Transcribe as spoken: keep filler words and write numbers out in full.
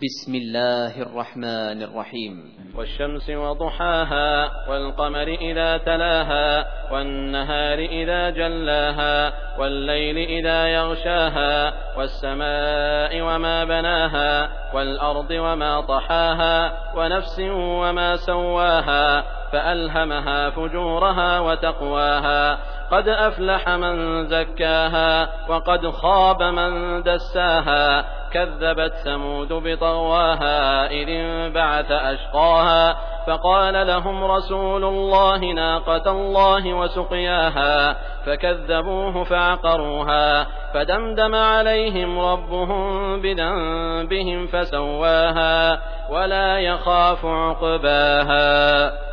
بسم الله الرحمن الرحيم. والشمس وضحاها والقمر إذا تلاها والنهار إذا جلاها والليل إذا يغشاها والسماء وما بناها والأرض وما طحاها ونفس وما سواها فألهمها فجورها وتقواها قد أفلح من زكاها وقد خاب من دساها كذبت ثمود بطغواها إذ انبعث أشقاها فقال لهم رسول الله ناقة الله وسقياها فكذبوه فعقروها فدمدم عليهم ربهم بذنبهم فسواها ولا يخاف عقباها.